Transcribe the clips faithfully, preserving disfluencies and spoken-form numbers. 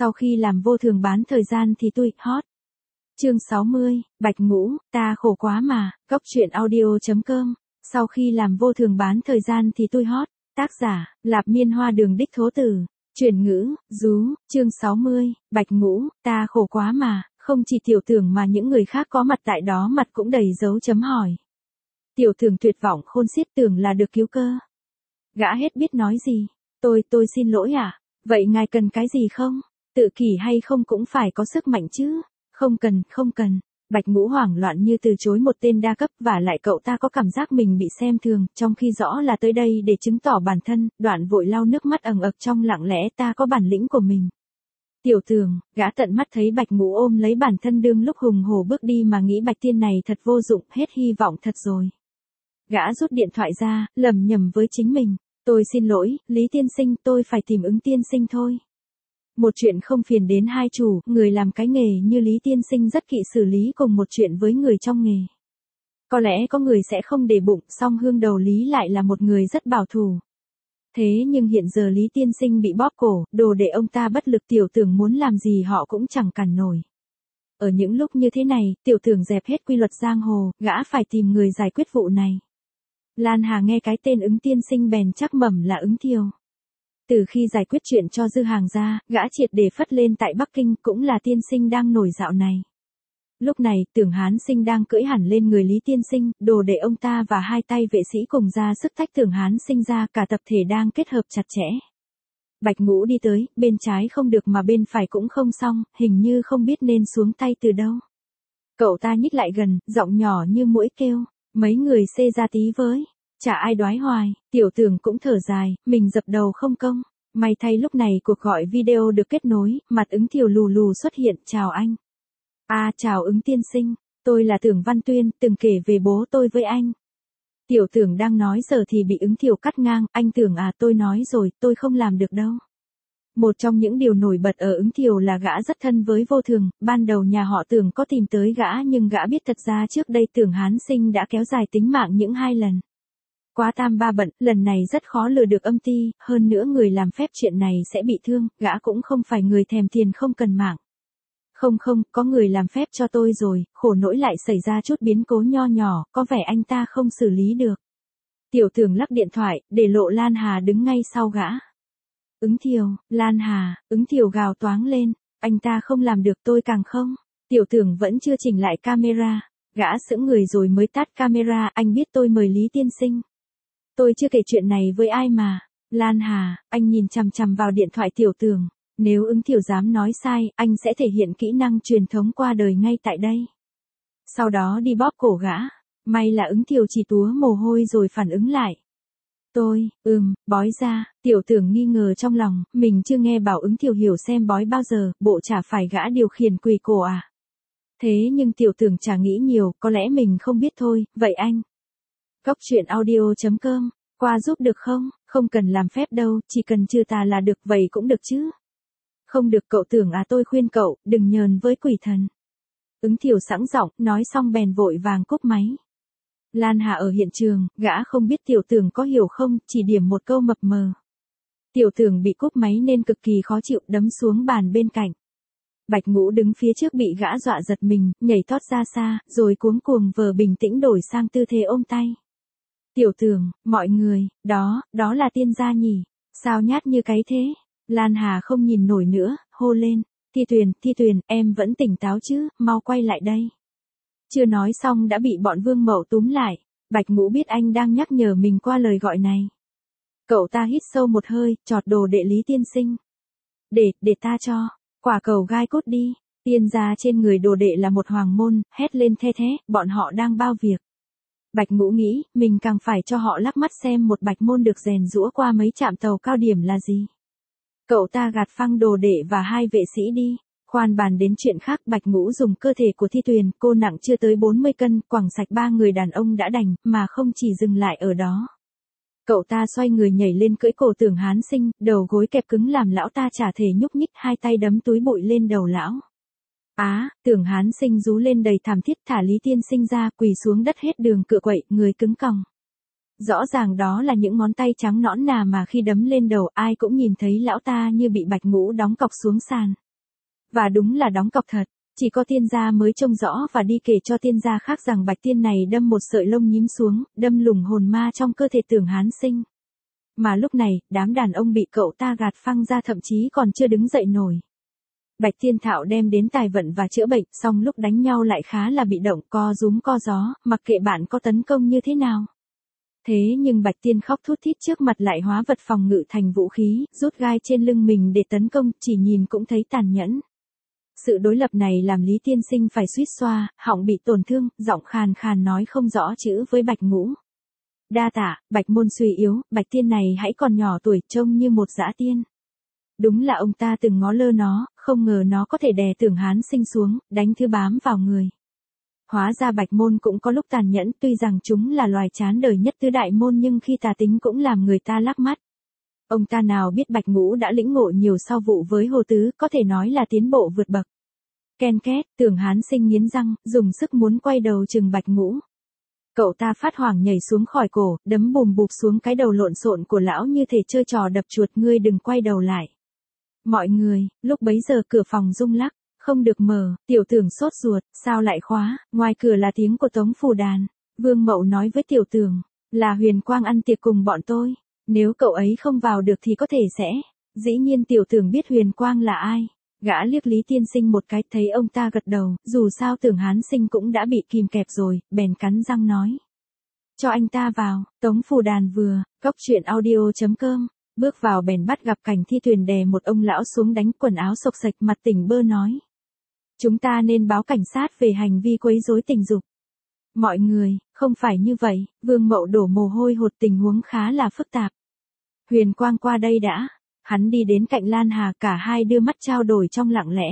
Sau khi làm vô thường bán thời gian thì tôi hot. Chương sáu mươi, Bạch Ngũ, ta khổ quá mà, Cốc truyện audio chấm com. Sau khi làm vô thường bán thời gian thì tôi hot. Tác giả, Lạp Miên Hoa Đường Đích Thố Tử. Chuyển ngữ, Dú, chương sáu mươi, Bạch Ngũ, ta khổ quá mà, không chỉ Tiểu Tưởng mà những người khác có mặt tại đó mặt cũng đầy dấu chấm hỏi. Tiểu Tưởng tuyệt vọng khôn xiết tưởng là được cứu cơ. Gã hết biết nói gì. Tôi, tôi xin lỗi ạ. À? Vậy ngài cần cái gì không? Tự kỷ hay không cũng phải có sức mạnh chứ. Không cần, không cần. Bạch Ngũ hoảng loạn như từ chối một tên đa cấp, và lại cậu ta có cảm giác mình bị xem thường, trong khi rõ là tới đây để chứng tỏ bản thân, đoạn vội lau nước mắt ẩn ực trong lặng lẽ, ta có bản lĩnh của mình. Tiểu Tưởng, gã tận mắt thấy Bạch Ngũ ôm lấy bản thân đương lúc hùng hổ bước đi mà nghĩ Bạch tiên này thật vô dụng, hết hy vọng thật rồi. Gã rút điện thoại ra, lẩm nhẩm với chính mình. Tôi xin lỗi, Lý tiên sinh, tôi phải tìm ứng tiên sinh thôi. Một chuyện không phiền đến hai chủ, người làm cái nghề như Lý tiên sinh rất kỵ xử lý cùng một chuyện với người trong nghề. Có lẽ có người sẽ không để bụng, song hương đầu Lý lại là một người rất bảo thủ. Thế nhưng hiện giờ Lý tiên sinh bị bóp cổ, đồ để ông ta bất lực, Tiểu Tưởng muốn làm gì họ cũng chẳng cản nổi. Ở những lúc như thế này, Tiểu Tưởng dẹp hết quy luật giang hồ, gã phải tìm người giải quyết vụ này. Lan Hà nghe cái tên ứng tiên sinh bèn chắc mẩm là Ứng Thiều. Từ khi giải quyết chuyện cho dư hàng ra, gã triệt để phất lên tại Bắc Kinh, cũng là tiên sinh đang nổi dạo này. Lúc này, Tưởng Hán Sinh đang cưỡi hẳn lên người Lý tiên sinh, đồ để ông ta và hai tay vệ sĩ cùng ra sức tách Tưởng Hán Sinh ra, cả tập thể đang kết hợp chặt chẽ. Bạch Ngũ đi tới, bên trái không được mà bên phải cũng không xong, hình như không biết nên xuống tay từ đâu. Cậu ta nhích lại gần, giọng nhỏ như muỗi kêu, mấy người xê ra tí với. Chả ai đoái hoài, Tiểu Tưởng cũng thở dài, mình dập đầu không công. May thay lúc này cuộc gọi video được kết nối, mặt Ứng Thiều lù lù xuất hiện, chào anh. À chào Ứng tiên sinh, tôi là Tưởng Văn Tuyên, từng kể về bố tôi với anh. Tiểu Tưởng đang nói giờ thì bị Ứng Thiều cắt ngang, anh Tưởng à, tôi nói rồi, tôi không làm được đâu. Một trong những điều nổi bật ở Ứng Thiều là gã rất thân với vô thường, ban đầu nhà họ Tưởng có tìm tới gã nhưng gã biết thật ra trước đây Tưởng Hán Sinh đã kéo dài tính mạng những hai lần. Quá tam ba bận, lần này rất khó lừa được âm ty, hơn nữa người làm phép chuyện này sẽ bị thương, gã cũng không phải người thèm tiền không cần mạng. Không không, có người làm phép cho tôi rồi, khổ nỗi lại xảy ra chút biến cố nho nhỏ, có vẻ anh ta không xử lý được. Tiểu Tưởng lắc điện thoại, để lộ Lan Hà đứng ngay sau gã. Ứng Thiều, Lan Hà, Ứng Thiều gào toáng lên, anh ta không làm được, tôi càng không. Tiểu Tưởng vẫn chưa chỉnh lại camera, gã sững người rồi mới tắt camera, anh biết tôi mời Lý tiên sinh. Tôi chưa kể chuyện này với ai mà. Lan Hà, anh nhìn chằm chằm vào điện thoại Tiểu Tưởng. Nếu Ứng Thiều dám nói sai, anh sẽ thể hiện kỹ năng truyền thống qua đời ngay tại đây. Sau đó đi bóp cổ gã. May là Ứng Thiều chỉ túa mồ hôi rồi phản ứng lại. Tôi, ừm, bói ra. Tiểu Tưởng nghi ngờ trong lòng, mình chưa nghe bảo Ứng Thiều hiểu xem bói bao giờ, bộ chả phải gã điều khiển quỳ cổ à. Thế nhưng Tiểu Tưởng chả nghĩ nhiều, có lẽ mình không biết thôi, vậy anh. Cốc truyện audio chấm com, qua giúp được không? Không cần làm phép đâu, chỉ cần trừ tà là được, vậy cũng được chứ. Không được cậu Tưởng à, tôi khuyên cậu, đừng nhờn với quỷ thần. Ứng Thiều sẵn giọng, nói xong bèn vội vàng cúp máy. Lan Hà ở hiện trường, gã không biết Tiểu Tưởng có hiểu không, chỉ điểm một câu mập mờ. Tiểu Tưởng bị cúp máy nên cực kỳ khó chịu, đấm xuống bàn bên cạnh. Bạch Ngũ đứng phía trước bị gã dọa giật mình, nhảy tót ra xa, rồi cuống cuồng vờ bình tĩnh đổi sang tư thế ôm tay. Tiểu Tưởng, mọi người, đó, đó là tiên gia nhỉ, sao nhát như cái thế? Lan Hà không nhìn nổi nữa, hô lên, Thi Tuyền, Thi Tuyền, em vẫn tỉnh táo chứ, mau quay lại đây. Chưa nói xong đã bị bọn Vương Mậu túm lại, Bạch Ngũ biết anh đang nhắc nhở mình qua lời gọi này. Cậu ta hít sâu một hơi, chọt đồ đệ Lý tiên sinh. Để, để ta cho, quả cầu gai cốt đi, tiên gia trên người đồ đệ là một hoàng môn, hét lên the thế, bọn họ đang bao việc. Bạch Ngũ nghĩ, mình càng phải cho họ lắc mắt xem một bạch môn được rèn giũa qua mấy trạm tàu cao điểm là gì. Cậu ta gạt phăng đồ đệ và hai vệ sĩ đi. Khoan bàn đến chuyện khác, Bạch Ngũ dùng cơ thể của Thi Tuyền, cô nặng chưa tới bốn mươi cân, quẳng sạch ba người đàn ông đã đành, mà không chỉ dừng lại ở đó. Cậu ta xoay người nhảy lên cưỡi cổ Tưởng Hán Sinh, đầu gối kẹp cứng làm lão ta chả thể nhúc nhích, hai tay đấm túi bụi lên đầu lão. Á, Tưởng Hán Sinh rú lên đầy thảm thiết, thả Lý tiên sinh ra, quỳ xuống đất hết đường cựa quậy, người cứng còng. Rõ ràng đó là những ngón tay trắng nõn nà mà khi đấm lên đầu ai cũng nhìn thấy lão ta như bị Bạch Ngũ đóng cọc xuống sàn. Và đúng là đóng cọc thật. Chỉ có tiên gia mới trông rõ và đi kể cho tiên gia khác rằng bạch tiên này đâm một sợi lông nhím xuống, đâm lủng hồn ma trong cơ thể Tưởng Hán Sinh. Mà lúc này, đám đàn ông bị cậu ta gạt phăng ra thậm chí còn chưa đứng dậy nổi. Bạch Tiên Thạo đem đến tài vận và chữa bệnh, xong lúc đánh nhau lại khá là bị động, co rúm co gió, mặc kệ bạn có tấn công như thế nào. Thế nhưng Bạch Tiên khóc thút thít trước mặt lại hóa vật phòng ngự thành vũ khí, rút gai trên lưng mình để tấn công, chỉ nhìn cũng thấy tàn nhẫn. Sự đối lập này làm Lý Tiên Sinh phải suýt xoa, họng bị tổn thương, giọng khàn khàn nói không rõ chữ với Bạch Ngũ. Đa tạ, Bạch Môn suy yếu, Bạch Tiên này hãy còn nhỏ tuổi trông như một dã tiên. Đúng là ông ta từng ngó lơ nó, không ngờ nó có thể đè Tưởng Hán Sinh xuống, đánh thứ bám vào người. Hóa ra Bạch Môn cũng có lúc tàn nhẫn, tuy rằng chúng là loài chán đời nhất tứ đại môn nhưng khi tà tính cũng làm người ta lắc mắt. Ông ta nào biết Bạch Ngũ đã lĩnh ngộ nhiều sau vụ với Hồ Tứ, có thể nói là tiến bộ vượt bậc. Ken két, Tưởng Hán Sinh nghiến răng, dùng sức muốn quay đầu chừng Bạch Ngũ. Cậu ta phát hoảng nhảy xuống khỏi cổ, đấm bùm bụp xuống cái đầu lộn xộn của lão như thể chơi trò đập chuột, ngươi đừng quay đầu lại. Mọi người, lúc bấy giờ cửa phòng rung lắc, không được mở, Tiểu Tưởng sốt ruột, sao lại khóa, ngoài cửa là tiếng của Tống Phù Đàn. Vương Mậu nói với Tiểu Tưởng, là Huyền Quang ăn tiệc cùng bọn tôi, nếu cậu ấy không vào được thì có thể sẽ. Dĩ nhiên Tiểu Tưởng biết Huyền Quang là ai. Gã liếc Lý Tiên Sinh một cái, thấy ông ta gật đầu, dù sao Tưởng Hán Sinh cũng đã bị kìm kẹp rồi, bèn cắn răng nói. Cho anh ta vào. Tống Phù Đàn vừa, cốc truyện audio chấm com, bước vào bèn bắt gặp cảnh Thi Tuyền đè một ông lão xuống đánh quần áo xộc xệch, mặt tỉnh bơ nói. Chúng ta nên báo cảnh sát về hành vi quấy rối tình dục. Mọi người, không phải như vậy, Vương Mậu đổ mồ hôi hột, tình huống khá là phức tạp. Huyền Quang qua đây đã. Hắn đi đến cạnh Lan Hà, cả hai đưa mắt trao đổi trong lặng lẽ.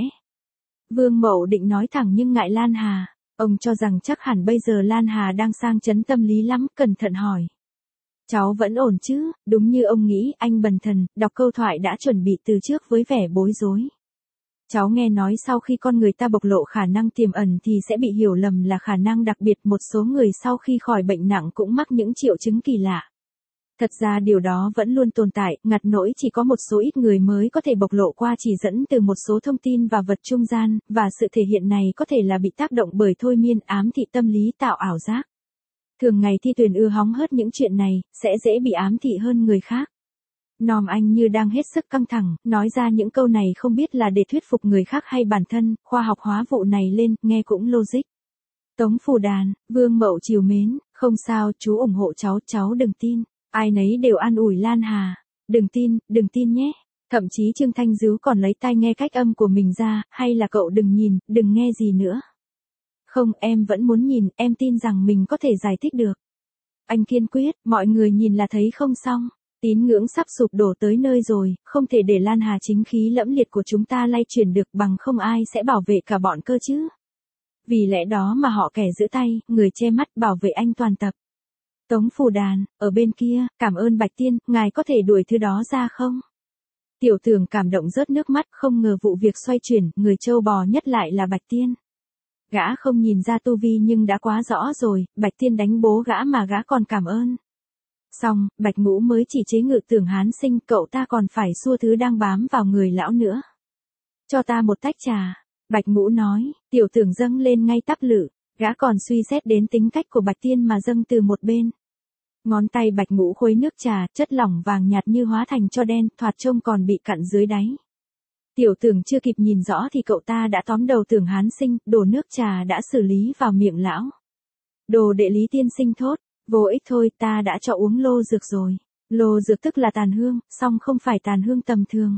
Vương Mậu định nói thẳng nhưng ngại Lan Hà, ông cho rằng chắc hẳn bây giờ Lan Hà đang sang chấn tâm lý lắm, cẩn thận hỏi. Cháu vẫn ổn chứ? Đúng như ông nghĩ, anh bần thần, đọc câu thoại đã chuẩn bị từ trước với vẻ bối rối. Cháu nghe nói sau khi con người ta bộc lộ khả năng tiềm ẩn thì sẽ bị hiểu lầm là khả năng đặc biệt, một số người sau khi khỏi bệnh nặng cũng mắc những triệu chứng kỳ lạ. Thật ra điều đó vẫn luôn tồn tại, ngặt nỗi chỉ có một số ít người mới có thể bộc lộ qua chỉ dẫn từ một số thông tin và vật trung gian, và sự thể hiện này có thể là bị tác động bởi thôi miên, ám thị tâm lý, tạo ảo giác. Thường ngày Thi Tuyền ưa hóng hớt những chuyện này, sẽ dễ bị ám thị hơn người khác. Nom anh như đang hết sức căng thẳng, nói ra những câu này không biết là để thuyết phục người khác hay bản thân, khoa học hóa vụ này lên, nghe cũng logic. Tống Phù Đàn, Vương Mậu trìu mến, không sao, chú ủng hộ cháu, cháu đừng tin. Ai nấy đều an ủi Lan Hà. Đừng tin, đừng tin nhé. Thậm chí Trương Thanh Dứu còn lấy tai nghe cách âm của mình ra, hay là cậu đừng nhìn, đừng nghe gì nữa. Không, em vẫn muốn nhìn, em tin rằng mình có thể giải thích được. Anh kiên quyết, mọi người nhìn là thấy không xong. Tín ngưỡng sắp sụp đổ tới nơi rồi, không thể để Lan Hà chính khí lẫm liệt của chúng ta lay chuyển được, bằng không ai sẽ bảo vệ cả bọn cơ chứ. Vì lẽ đó mà họ kẻ giữ tay, người che mắt bảo vệ anh toàn tập. Tống Phù Đàn, ở bên kia, cảm ơn Bạch Tiên, ngài có thể đuổi thứ đó ra không? Tiểu Tưởng cảm động rớt nước mắt, không ngờ vụ việc xoay chuyển, người trâu bò nhất lại là Bạch Tiên. Gã không nhìn ra tu vi nhưng đã quá rõ rồi, Bạch Tiên đánh bố gã mà gã còn cảm ơn. Xong, Bạch Ngũ mới chỉ chế ngự Tưởng Hán Sinh, cậu ta còn phải xua thứ đang bám vào người lão nữa. Cho ta một tách trà, Bạch Ngũ nói, Tiểu Tưởng dâng lên ngay tắp lự, gã còn suy xét đến tính cách của Bạch Tiên mà dâng từ một bên. Ngón tay Bạch Ngũ khuấy nước trà, chất lỏng vàng nhạt như hóa thành cho đen, thoạt trông còn bị cặn dưới đáy. Tiểu Tưởng chưa kịp nhìn rõ thì cậu ta đã tóm đầu Tưởng Hán Sinh, đổ nước trà đã xử lý vào miệng lão. Đồ đệ Lý Tiên Sinh thốt, vô ích thôi, ta đã cho uống lô dược rồi. Lô dược tức là tàn hương, song không phải tàn hương tầm thường.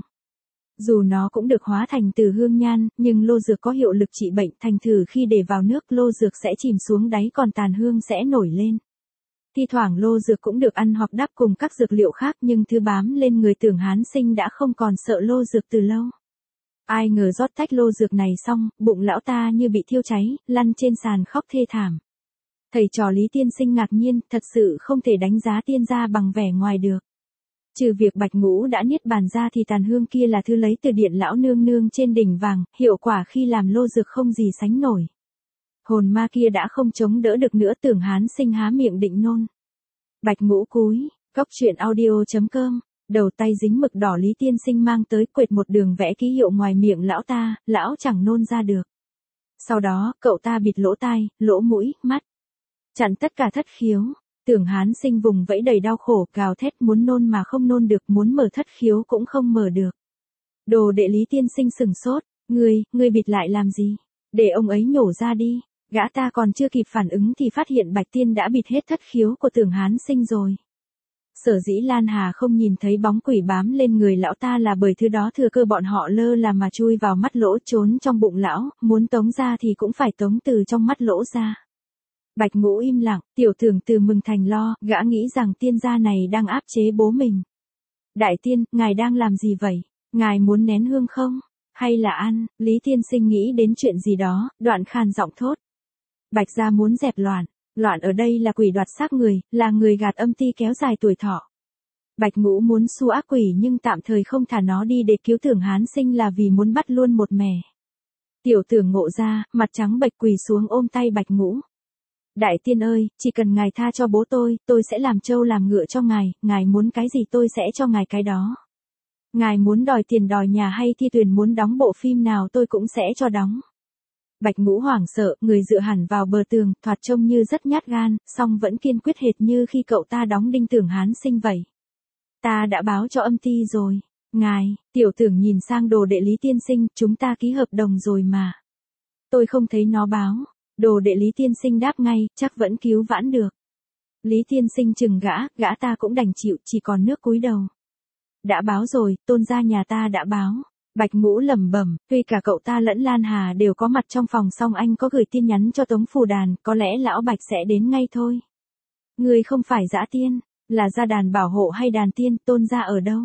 Dù nó cũng được hóa thành từ hương nhan, nhưng lô dược có hiệu lực trị bệnh, thành thử khi để vào nước lô dược sẽ chìm xuống đáy còn tàn hương sẽ nổi lên. Thi thoảng lô dược cũng được ăn hoặc đắp cùng các dược liệu khác, nhưng thứ bám lên người Tưởng Hán Sinh đã không còn sợ lô dược từ lâu. Ai ngờ rót tách lô dược này xong, bụng lão ta như bị thiêu cháy, lăn trên sàn khóc thê thảm. Thầy trò Lý Tiên Sinh ngạc nhiên, thật sự không thể đánh giá tiên gia bằng vẻ ngoài được. Trừ việc Bạch Ngũ đã niết bàn ra thì tàn hương kia là thứ lấy từ điện lão nương nương trên đỉnh vàng, hiệu quả khi làm lô dược không gì sánh nổi. Hồn ma kia đã không chống đỡ được nữa, Tưởng Hán Sinh há miệng định nôn. Bạch Ngũ cúi, cốc truyện audio chấm com Đầu tay dính mực đỏ Lý Tiên Sinh mang tới quệt một đường vẽ ký hiệu ngoài miệng lão ta, lão chẳng nôn ra được. Sau đó, cậu ta bịt lỗ tai, lỗ mũi, mắt. Chặn tất cả thất khiếu. Tưởng Hán Sinh vùng vẫy đầy đau khổ, gào thét muốn nôn mà không nôn được, muốn mở thất khiếu cũng không mở được. Đồ đệ Lý Tiên Sinh sừng sốt, ngươi, ngươi bịt lại làm gì? Để ông ấy nhổ ra đi. Gã ta còn chưa kịp phản ứng thì phát hiện Bạch Tiên đã bịt hết thất khiếu của Tưởng Hán Sinh rồi. Sở dĩ Lan Hà không nhìn thấy bóng quỷ bám lên người lão ta là bởi thứ đó thừa cơ bọn họ lơ là mà chui vào mắt lỗ trốn trong bụng lão, muốn tống ra thì cũng phải tống từ trong mắt lỗ ra. Bạch Ngũ im lặng, Tiểu Tưởng từ mừng thành lo, gã nghĩ rằng tiên gia này đang áp chế bố mình. Đại tiên, ngài đang làm gì vậy? Ngài muốn nén hương không? Hay là ăn? Lý Tiên Sinh nghĩ đến chuyện gì đó, đoạn khàn giọng thốt. Bạch gia muốn dẹp loạn. Loạn ở đây là quỷ đoạt xác người, là người gạt âm ti kéo dài tuổi thọ. Bạch Ngũ muốn xua ác quỷ nhưng tạm thời không thả nó đi để cứu Tưởng Hán Sinh là vì muốn bắt luôn một mẻ. Tiểu Tưởng ngộ ra, mặt trắng bệch quỳ xuống ôm tay Bạch Ngũ. Đại tiên ơi, chỉ cần ngài tha cho bố tôi, tôi sẽ làm trâu làm ngựa cho ngài, ngài muốn cái gì tôi sẽ cho ngài cái đó. Ngài muốn đòi tiền đòi nhà hay thi tuyển muốn đóng bộ phim nào tôi cũng sẽ cho đóng. Bạch Ngũ hoảng sợ, người dựa hẳn vào bờ tường, thoạt trông như rất nhát gan, song vẫn kiên quyết hệt như khi cậu ta đóng đinh Tưởng Hán Sinh vậy. Ta đã báo cho âm ty rồi. Ngài, Tiểu Tưởng nhìn sang đồ đệ Lý Tiên Sinh, chúng ta ký hợp đồng rồi mà. Tôi không thấy nó báo. Đồ đệ Lý Tiên Sinh đáp ngay, chắc vẫn cứu vãn được. Lý Tiên Sinh chừng gã, gã ta cũng đành chịu, chỉ còn nước cúi đầu. Đã báo rồi, tôn gia nhà ta đã báo. Bạch Ngũ lẩm bẩm, tuy cả cậu ta lẫn Lan Hà đều có mặt trong phòng song anh có gửi tin nhắn cho Tống Phù Đàn, có lẽ lão Bạch sẽ đến ngay thôi. Người không phải dã tiên, là gia đàn bảo hộ hay đàn tiên, tôn gia ở đâu?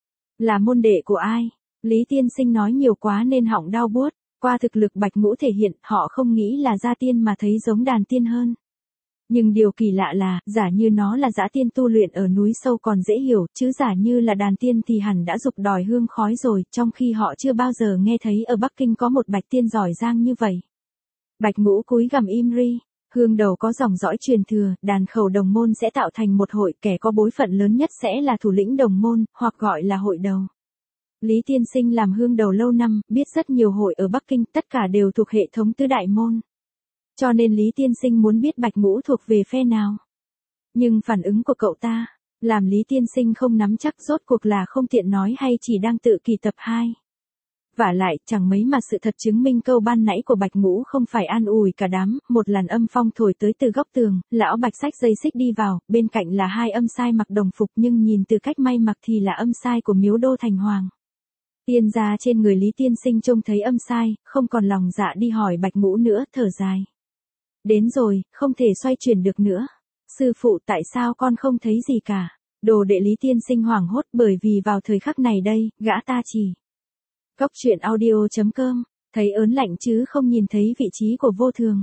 Là môn đệ của ai? Lý Tiên Sinh nói nhiều quá nên họng đau buốt, qua thực lực Bạch Ngũ thể hiện, họ không nghĩ là gia tiên mà thấy giống đàn tiên hơn. Nhưng điều kỳ lạ là, giả như nó là dã tiên tu luyện ở núi sâu còn dễ hiểu, chứ giả như là đàn tiên thì hẳn đã dục đòi hương khói rồi, trong khi họ chưa bao giờ nghe thấy ở Bắc Kinh có một bạch tiên giỏi giang như vậy. Bạch Ngũ cúi gằm im ri, hương đầu có dòng dõi truyền thừa, đàn khẩu đồng môn sẽ tạo thành một hội, kẻ có bối phận lớn nhất sẽ là thủ lĩnh đồng môn, hoặc gọi là hội đầu. Lý Tiên Sinh làm hương đầu lâu năm, biết rất nhiều hội ở Bắc Kinh, tất cả đều thuộc hệ thống tứ đại môn. Cho nên Lý Tiên Sinh muốn biết Bạch Ngũ thuộc về phe nào. Nhưng phản ứng của cậu ta, làm Lý Tiên Sinh không nắm chắc rốt cuộc là không tiện nói hay chỉ đang tự kỳ tập hai. Vả lại, chẳng mấy mà sự thật chứng minh câu ban nãy của Bạch Ngũ không phải an ủi cả đám, một làn âm phong thổi tới từ góc tường, lão Bạch xách dây xích đi vào, bên cạnh là hai âm sai mặc đồng phục nhưng nhìn từ cách may mặc thì là âm sai của Miếu Đô Thành Hoàng. Tiên gia trên người Lý Tiên Sinh trông thấy âm sai, không còn lòng dạ đi hỏi Bạch Ngũ nữa, thở dài. Đến rồi, không thể xoay chuyển được nữa. Sư phụ tại sao con không thấy gì cả? Đồ đệ Lý Tiên Sinh hoảng hốt bởi vì vào thời khắc này đây, gã ta chỉ. Góc truyện audio chấm com, thấy ớn lạnh chứ không nhìn thấy vị trí của vô thường.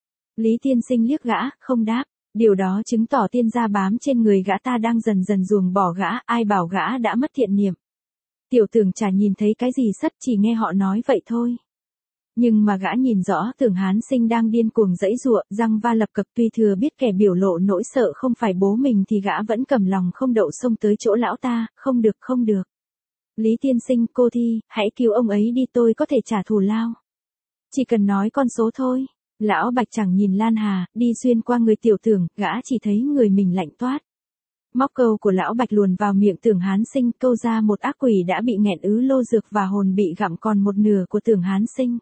Lý Tiên Sinh liếc gã, không đáp. Điều đó chứng tỏ tiên gia bám trên người gã ta đang dần dần ruồng bỏ gã, ai bảo gã đã mất thiện niệm. Tiểu Tưởng chả nhìn thấy cái gì sất, chỉ nghe họ nói vậy thôi. Nhưng mà gã nhìn rõ Tưởng Hán Sinh đang điên cuồng giãy giụa, răng va lập cập, tuy thừa biết kẻ biểu lộ nỗi sợ không phải bố mình thì gã vẫn cầm lòng không đậu xông tới chỗ lão ta, không được không được. Lý Tiên Sinh, cô Thi, hãy cứu ông ấy đi, tôi có thể trả thù lao. Chỉ cần nói con số thôi. Lão Bạch chẳng nhìn Lan Hà, đi xuyên qua người Tiểu Tưởng, gã chỉ thấy người mình lạnh toát. Móc câu của lão Bạch luồn vào miệng Tưởng Hán Sinh, câu ra một ác quỷ đã bị nghẹn ứ lô dược và hồn bị gặm còn một nửa của Tưởng Hán Sinh.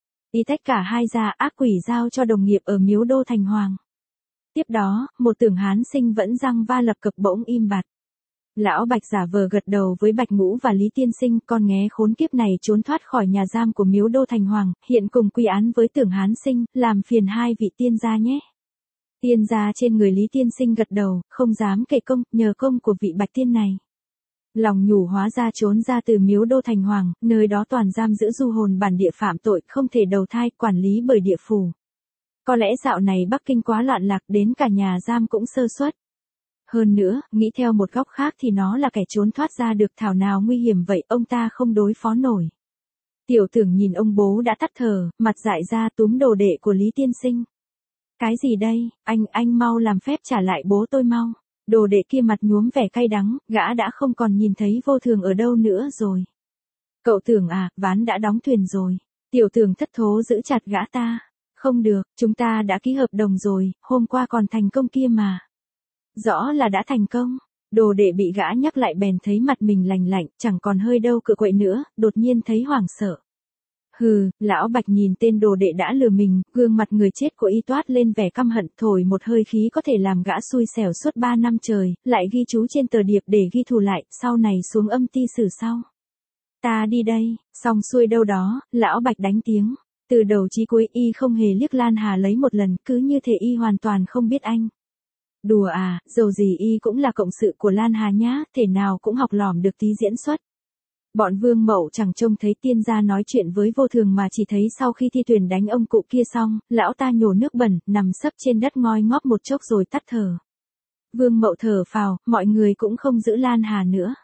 Y tách cả hai ra, ác quỷ giao cho đồng nghiệp ở Miếu Đô Thành Hoàng. Tiếp đó, một Tưởng Hán Sinh vẫn răng va lập cập bỗng im bặt. Lão Bạch giả vờ gật đầu với Bạch Ngũ và Lý Tiên Sinh, con nghé khốn kiếp này trốn thoát khỏi nhà giam của Miếu Đô Thành Hoàng, hiện cùng quy án với Tưởng Hán Sinh, làm phiền hai vị tiên gia nhé. Tiên gia trên người Lý Tiên Sinh gật đầu, không dám kể công, nhờ công của vị Bạch Tiên này. Lòng nhủ hóa ra trốn ra từ Miếu Đô Thành Hoàng, nơi đó toàn giam giữ du hồn bản địa phạm tội, không thể đầu thai, quản lý bởi địa phủ. Có lẽ dạo này Bắc Kinh quá loạn lạc đến cả nhà giam cũng sơ suất. Hơn nữa, nghĩ theo một góc khác thì nó là kẻ trốn thoát ra được, thảo nào nguy hiểm vậy, ông ta không đối phó nổi. Tiểu Tưởng nhìn ông bố đã tắt thở, mặt dại ra túm đồ đệ của Lý Tiên Sinh. Cái gì đây, anh, anh mau làm phép trả lại bố tôi mau. Đồ đệ kia mặt nhuốm vẻ cay đắng, gã đã không còn nhìn thấy Vô Thường ở đâu nữa rồi. Cậu Tưởng à, ván đã đóng thuyền rồi. Tiểu Tưởng thất thố giữ chặt gã ta. Không được, chúng ta đã ký hợp đồng rồi, hôm qua còn thành công kia mà. Rõ là đã thành công. Đồ đệ bị gã nhắc lại bèn thấy mặt mình lành lạnh, chẳng còn hơi đâu cựa quậy nữa, đột nhiên thấy hoảng sợ. Hừ, lão Bạch nhìn tên đồ đệ đã lừa mình, gương mặt người chết của y toát lên vẻ căm hận, thổi một hơi khí có thể làm gã xui xẻo suốt ba năm trời, lại ghi chú trên tờ điệp để ghi thù lại, sau này xuống âm ti xử sau. Ta đi đây, xong xuôi đâu đó, lão Bạch đánh tiếng. Từ đầu chí cuối y không hề liếc Lan Hà lấy một lần, cứ như thể y hoàn toàn không biết anh. Đùa à, dầu gì y cũng là cộng sự của Lan Hà nhá, thể nào cũng học lỏm được tí diễn xuất. Bọn Vương Mậu chẳng trông thấy tiên gia nói chuyện với Vô Thường mà chỉ thấy sau khi Thi Tuyền đánh ông cụ kia xong, lão ta nhổ nước bẩn, nằm sấp trên đất ngoi ngóp một chốc rồi tắt thở. Vương Mậu thở phào, mọi người cũng không giữ Lan Hà nữa.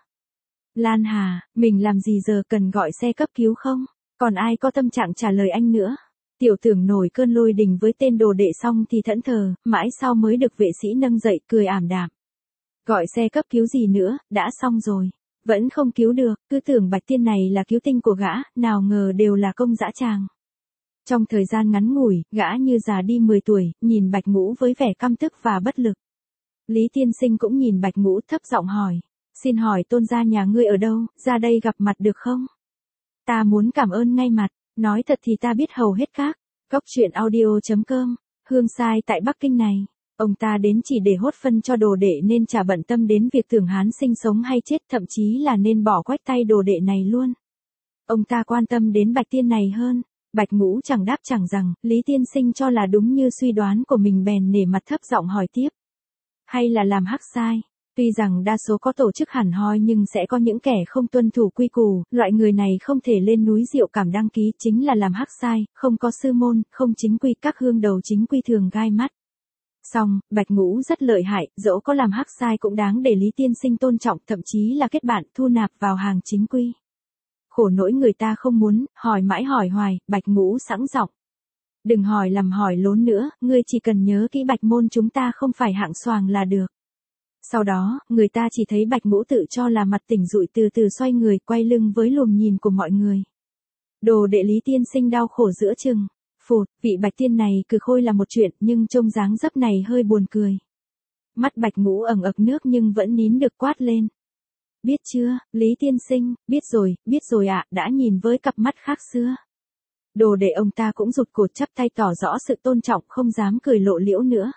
Lan Hà, mình làm gì giờ, cần gọi xe cấp cứu không? Còn ai có tâm trạng trả lời anh nữa? Tiểu Tưởng nổi cơn lôi đình với tên đồ đệ xong thì thẫn thờ, mãi sau mới được vệ sĩ nâng dậy, cười ảm đạm. Gọi xe cấp cứu gì nữa, đã xong rồi. Vẫn không cứu được, cứ tưởng Bạch Tiên này là cứu tinh của gã, nào ngờ đều là công dã tràng. Trong thời gian ngắn ngủi, gã như già đi mười tuổi, nhìn Bạch Ngũ với vẻ căm tức và bất lực. Lý Tiên Sinh cũng nhìn Bạch Ngũ thấp giọng hỏi. Xin hỏi tôn gia nhà ngươi ở đâu, ra đây gặp mặt được không? Ta muốn cảm ơn ngay mặt, nói thật thì ta biết hầu hết các. Cốc truyện audio chấm com, Hương sai tại Bắc Kinh này. Ông ta đến chỉ để hốt phân cho đồ đệ nên chả bận tâm đến việc Tưởng Hán sinh sống hay chết, thậm chí là nên bỏ quách tay đồ đệ này luôn. Ông ta quan tâm đến Bạch Tiên này hơn. Bạch Ngũ chẳng đáp chẳng rằng, Lý Tiên Sinh cho là đúng như suy đoán của mình bèn nể mặt thấp giọng hỏi tiếp. Hay là làm hắc sai? Tuy rằng đa số có tổ chức hẳn hoi nhưng sẽ có những kẻ không tuân thủ quy củ, loại người này không thể lên núi Diệu Cảm đăng ký, chính là làm hắc sai, không có sư môn, không chính quy, các hương đầu chính quy thường gai mắt. Xong, Bạch Ngũ rất lợi hại, dẫu có làm hắc sai cũng đáng để Lý Tiên Sinh tôn trọng, thậm chí là kết bạn, thu nạp vào hàng chính quy. Khổ nỗi người ta không muốn, hỏi mãi hỏi hoài, Bạch Ngũ sẵn giọng. Đừng hỏi làm hỏi lốn nữa, ngươi chỉ cần nhớ kỹ Bạch môn chúng ta không phải hạng xoàng là được. Sau đó, người ta chỉ thấy Bạch Ngũ tự cho là mặt tỉnh rụi từ từ xoay người, quay lưng với lùm nhìn của mọi người. Đồ đệ Lý Tiên Sinh đau khổ giữa chừng. Phụt, vị Bạch Tiên này cừ khôi là một chuyện, nhưng trông dáng dấp này hơi buồn cười. Mắt Bạch Ngũ ẩn ực nước nhưng vẫn nín được quát lên. Biết chưa, Lý Tiên Sinh, biết rồi, biết rồi ạ, đã nhìn với cặp mắt khác xưa. Đồ đệ ông ta cũng rụt cổ chắp tay tỏ rõ sự tôn trọng, không dám cười lộ liễu nữa.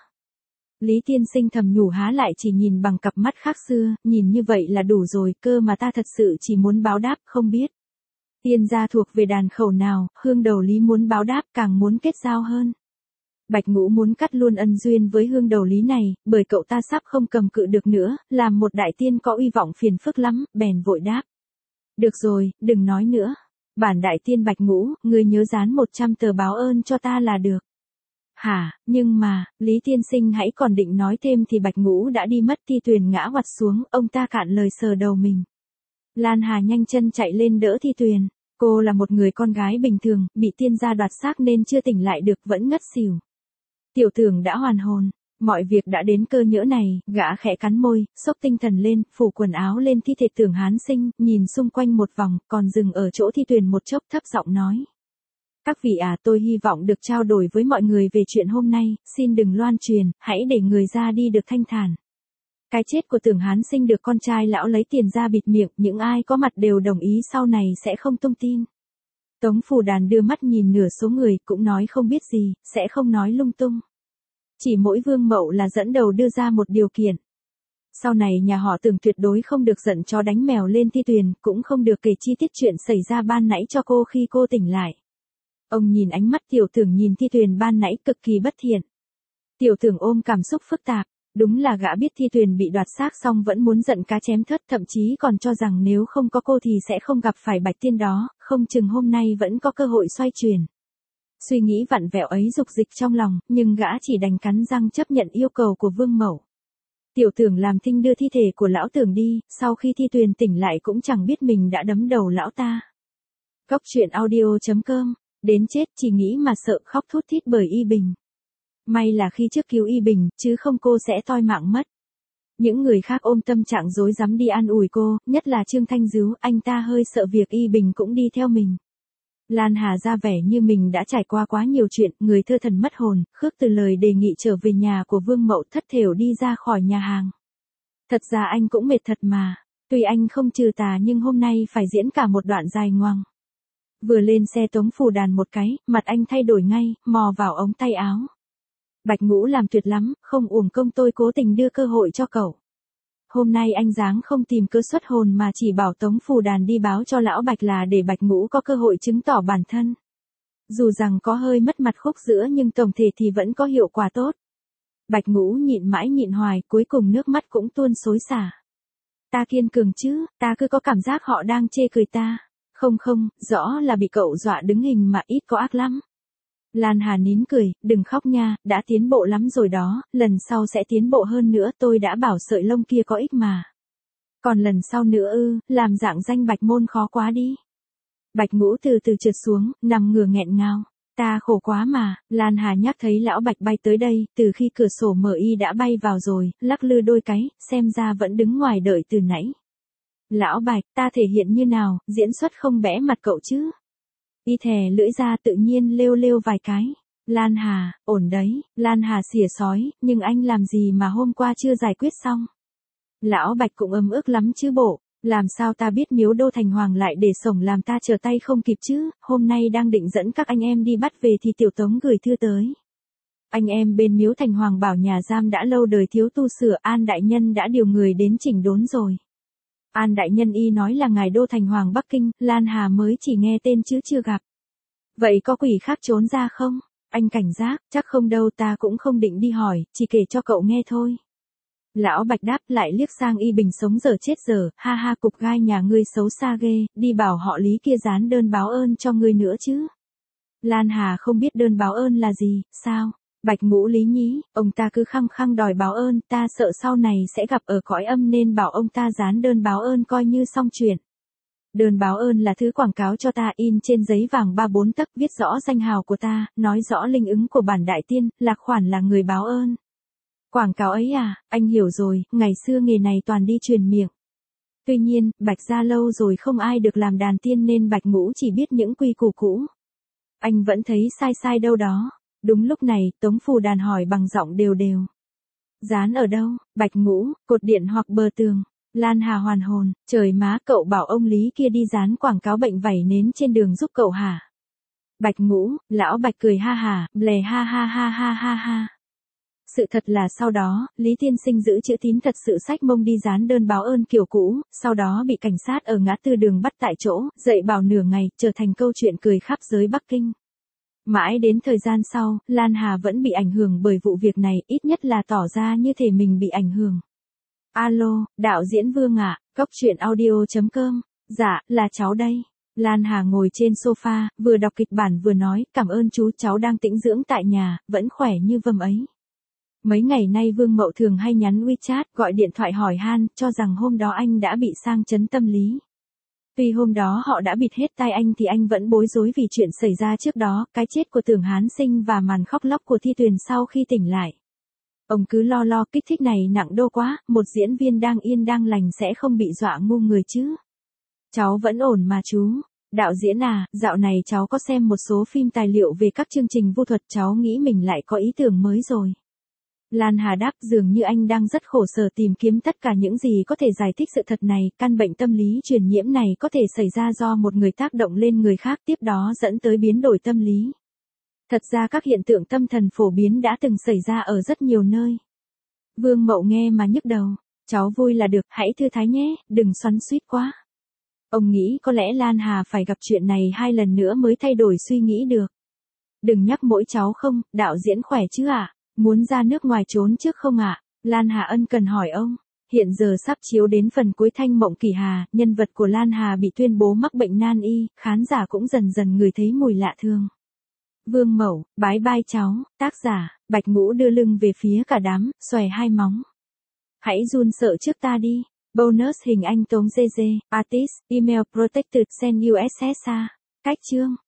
Lý Tiên Sinh thầm nhủ há lại chỉ nhìn bằng cặp mắt khác xưa, nhìn như vậy là đủ rồi, cơ mà ta thật sự chỉ muốn báo đáp, không biết. Tiên gia thuộc về đàn khẩu nào, hương đầu Lý muốn báo đáp càng muốn kết giao hơn. Bạch Ngũ muốn cắt luôn ân duyên với hương đầu Lý này, bởi cậu ta sắp không cầm cự được nữa, làm một đại tiên có uy vọng phiền phức lắm, bèn vội đáp. Được rồi, đừng nói nữa. Bản đại tiên Bạch Ngũ, ngươi nhớ dán một trăm tờ báo ơn cho ta là được. Hả, nhưng mà, Lý Tiên Sinh hãy còn định nói thêm thì Bạch Ngũ đã đi mất. Thi Tuyền ngã oặt xuống, ông ta cạn lời sờ đầu mình. Lan Hà nhanh chân chạy lên đỡ Thi Tuyền. Cô là một người con gái bình thường, bị tiên gia đoạt xác nên chưa tỉnh lại được, vẫn ngất xỉu. Tiểu Tưởng đã hoàn hồn, mọi việc đã đến cơ nhỡ này, gã khẽ cắn môi, xốc tinh thần lên, phủ quần áo lên thi thể Tưởng Hán sinh, nhìn xung quanh một vòng, còn dừng ở chỗ Thi Tuyền một chốc, thấp giọng nói. Các vị à, tôi hy vọng được trao đổi với mọi người về chuyện hôm nay, xin đừng loan truyền, hãy để người ra đi được thanh thản. Cái chết của Tưởng Hán sinh được con trai lão lấy tiền ra bịt miệng, những ai có mặt đều đồng ý sau này sẽ không tung tin. Tống Phủ Đàn đưa mắt nhìn nửa số người, cũng nói không biết gì, sẽ không nói lung tung. Chỉ mỗi Vương Mậu là dẫn đầu đưa ra một điều kiện. Sau này nhà họ Tưởng tuyệt đối không được giận chó đánh mèo lên Thi Tuyền, cũng không được kể chi tiết chuyện xảy ra ban nãy cho cô khi cô tỉnh lại. Ông nhìn ánh mắt Tiểu Tưởng nhìn Thi Tuyền ban nãy cực kỳ bất thiện. Tiểu Tưởng ôm cảm xúc phức tạp, đúng là gã biết Thi Tuyền bị đoạt xác xong vẫn muốn giận cá chém thớt, thậm chí còn cho rằng nếu không có cô thì sẽ không gặp phải Bạch Tiên đó, không chừng hôm nay vẫn có cơ hội xoay chuyển. Suy nghĩ vặn vẹo ấy dục dịch trong lòng, nhưng gã chỉ đành cắn răng chấp nhận yêu cầu của Vương Mậu. Tiểu Tưởng làm thinh đưa thi thể của lão Tưởng đi, sau khi Thi Tuyền tỉnh lại cũng chẳng biết mình đã đấm đầu lão ta. Cốc truyện audio chấm com, đến chết chỉ nghĩ mà sợ, khóc thút thít bởi Y Bình. May là khi trước cứu Y Bình, chứ không cô sẽ toi mạng mất. Những người khác ôm tâm trạng rối rắm đi an ủi cô, nhất là Trương Thanh Dứu, anh ta hơi sợ việc Y Bình cũng đi theo mình. Lan Hà ra vẻ như mình đã trải qua quá nhiều chuyện, người thơ thần mất hồn, khước từ lời đề nghị trở về nhà của Vương Mậu thất thểu đi ra khỏi nhà hàng. Thật ra anh cũng mệt thật mà, tuy anh không trừ tà nhưng hôm nay phải diễn cả một đoạn dài ngoằng. Vừa lên xe Tống Phù Đàn một cái, mặt anh thay đổi ngay, mò vào ống tay áo. Bạch Ngũ làm tuyệt lắm, không uổng công tôi cố tình đưa cơ hội cho cậu. Hôm nay anh dáng không tìm cớ xuất hồn mà chỉ bảo Tống Phù Đàn đi báo cho lão Bạch là để Bạch Ngũ có cơ hội chứng tỏ bản thân. Dù rằng có hơi mất mặt khúc giữa nhưng tổng thể thì vẫn có hiệu quả tốt. Bạch Ngũ nhịn mãi nhịn hoài, cuối cùng nước mắt cũng tuôn xối xả. Ta kiên cường chứ, ta cứ có cảm giác họ đang chê cười ta. Không không, rõ là bị cậu dọa đứng hình mà ít có ác lắm. Lan Hà nín cười, đừng khóc nha, đã tiến bộ lắm rồi đó, lần sau sẽ tiến bộ hơn nữa, tôi đã bảo sợi lông kia có ích mà. Còn lần sau nữa ư, làm dạng danh Bạch môn khó quá đi. Bạch Ngũ từ từ trượt xuống, nằm ngửa nghẹn ngào. Ta khổ quá mà, Lan Hà nhắc thấy lão Bạch bay tới đây, từ khi cửa sổ mở y đã bay vào rồi, lắc lư đôi cái, xem ra vẫn đứng ngoài đợi từ nãy. Lão Bạch, ta thể hiện như nào, diễn xuất không bẽ mặt cậu chứ? Y thè lưỡi ra tự nhiên lêu lêu vài cái. Lan Hà, ổn đấy, Lan Hà xỉa sói, nhưng anh làm gì mà hôm qua chưa giải quyết xong? Lão Bạch cũng ấm ức lắm chứ bộ, làm sao ta biết Miếu Đô Thành Hoàng lại để sổng làm ta trở tay không kịp chứ, hôm nay đang định dẫn các anh em đi bắt về thì Tiểu Tống gửi thư tới. Anh em bên Miếu Thành Hoàng bảo nhà giam đã lâu đời thiếu tu sửa, An Đại Nhân đã điều người đến chỉnh đốn rồi. An Đại Nhân y nói là ngài Đô Thành Hoàng Bắc Kinh, Lan Hà mới chỉ nghe tên chứ chưa gặp. Vậy có quỷ khác trốn ra không? Anh cảnh giác, chắc không đâu, ta cũng không định đi hỏi, chỉ kể cho cậu nghe thôi. Lão Bạch đáp lại liếc sang Y Bình sống dở chết dở, ha ha, cục gai nhà ngươi xấu xa ghê, đi bảo họ Lý kia dán đơn báo ơn cho ngươi nữa chứ. Lan Hà không biết đơn báo ơn là gì, sao? Bạch Ngũ lý nhí, ông ta cứ khăng khăng đòi báo ơn, ta sợ sau này sẽ gặp ở cõi âm nên bảo ông ta dán đơn báo ơn coi như xong chuyện. Đơn báo ơn là thứ quảng cáo cho ta, in trên giấy vàng ba bốn tấc, viết rõ danh hào của ta, nói rõ linh ứng của bản đại tiên, Lạc Khoản là người báo ơn. Quảng cáo ấy à, anh hiểu rồi, ngày xưa nghề này toàn đi truyền miệng. Tuy nhiên, Bạch gia lâu rồi không ai được làm đàn tiên nên Bạch Ngũ chỉ biết những quy củ cũ. Anh vẫn thấy sai sai đâu đó. Đúng lúc này, Tống Phù Đàn hỏi bằng giọng đều đều. Dán ở đâu? Bạch Ngũ, cột điện hoặc bờ tường. Lan Hà hoàn hồn, trời má, cậu bảo ông Lý kia đi dán quảng cáo bệnh vảy nến trên đường giúp cậu hả? Bạch Ngũ, lão Bạch cười ha hả, blè ha ha ha ha ha ha. Sự thật là sau đó, Lý tiên sinh giữ chữ tín thật sự xách mông đi dán đơn báo ơn kiểu cũ, sau đó bị cảnh sát ở ngã tư đường bắt tại chỗ, dạy bảo nửa ngày, trở thành câu chuyện cười khắp giới Bắc Kinh. Mãi đến thời gian sau, Lan Hà vẫn bị ảnh hưởng bởi vụ việc này, ít nhất là tỏ ra như thể mình bị ảnh hưởng. Alo, đạo diễn Vương ạ, cóc truyện audio chấm com. Dạ, là cháu đây. Lan Hà ngồi trên sofa, vừa đọc kịch bản vừa nói, cảm ơn chú, cháu đang tĩnh dưỡng tại nhà, vẫn khỏe như vâm ấy. Mấy ngày nay Vương Mậu thường hay nhắn WeChat, gọi điện thoại hỏi han, cho rằng hôm đó anh đã bị sang chấn tâm lý. Tuy hôm đó họ đã bịt hết tai anh thì anh vẫn bối rối vì chuyện xảy ra trước đó, cái chết của Tưởng Hán Sinh và màn khóc lóc của Thi Tuyền sau khi tỉnh lại. Ông cứ lo lo, kích thích này nặng đô quá, một diễn viên đang yên đang lành sẽ không bị dọa ngu người chứ. Cháu vẫn ổn mà chú. Đạo diễn à, dạo này cháu có xem một số phim tài liệu về các chương trình vu thuật, cháu nghĩ mình lại có ý tưởng mới rồi. Lan Hà đáp, dường như anh đang rất khổ sở tìm kiếm tất cả những gì có thể giải thích sự thật này, căn bệnh tâm lý truyền nhiễm này có thể xảy ra do một người tác động lên người khác, tiếp đó dẫn tới biến đổi tâm lý. Thật ra các hiện tượng tâm thần phổ biến đã từng xảy ra ở rất nhiều nơi. Vương Mậu nghe mà nhức đầu, cháu vui là được, hãy thư thái nhé, đừng xoắn xuýt quá. Ông nghĩ có lẽ Lan Hà phải gặp chuyện này hai lần nữa mới thay đổi suy nghĩ được. Đừng nhắc mỗi cháu không, đạo diễn khỏe chứ ạ? À? Muốn ra nước ngoài trốn trước không ạ? À? Lan Hà ân cần hỏi ông. Hiện giờ sắp chiếu đến phần cuối Thanh Mộng Kỳ Hà, nhân vật của Lan Hà bị tuyên bố mắc bệnh nan y, khán giả cũng dần dần ngửi thấy mùi lạ thường. Vương Mậu, bái bai cháu, tác giả, Bạch Ngũ đưa lưng về phía cả đám, xòe hai móng. Hãy run sợ trước ta đi. Bonus hình anh Tống giê giê, artist, email protected, send u ét ét a. Cách chương.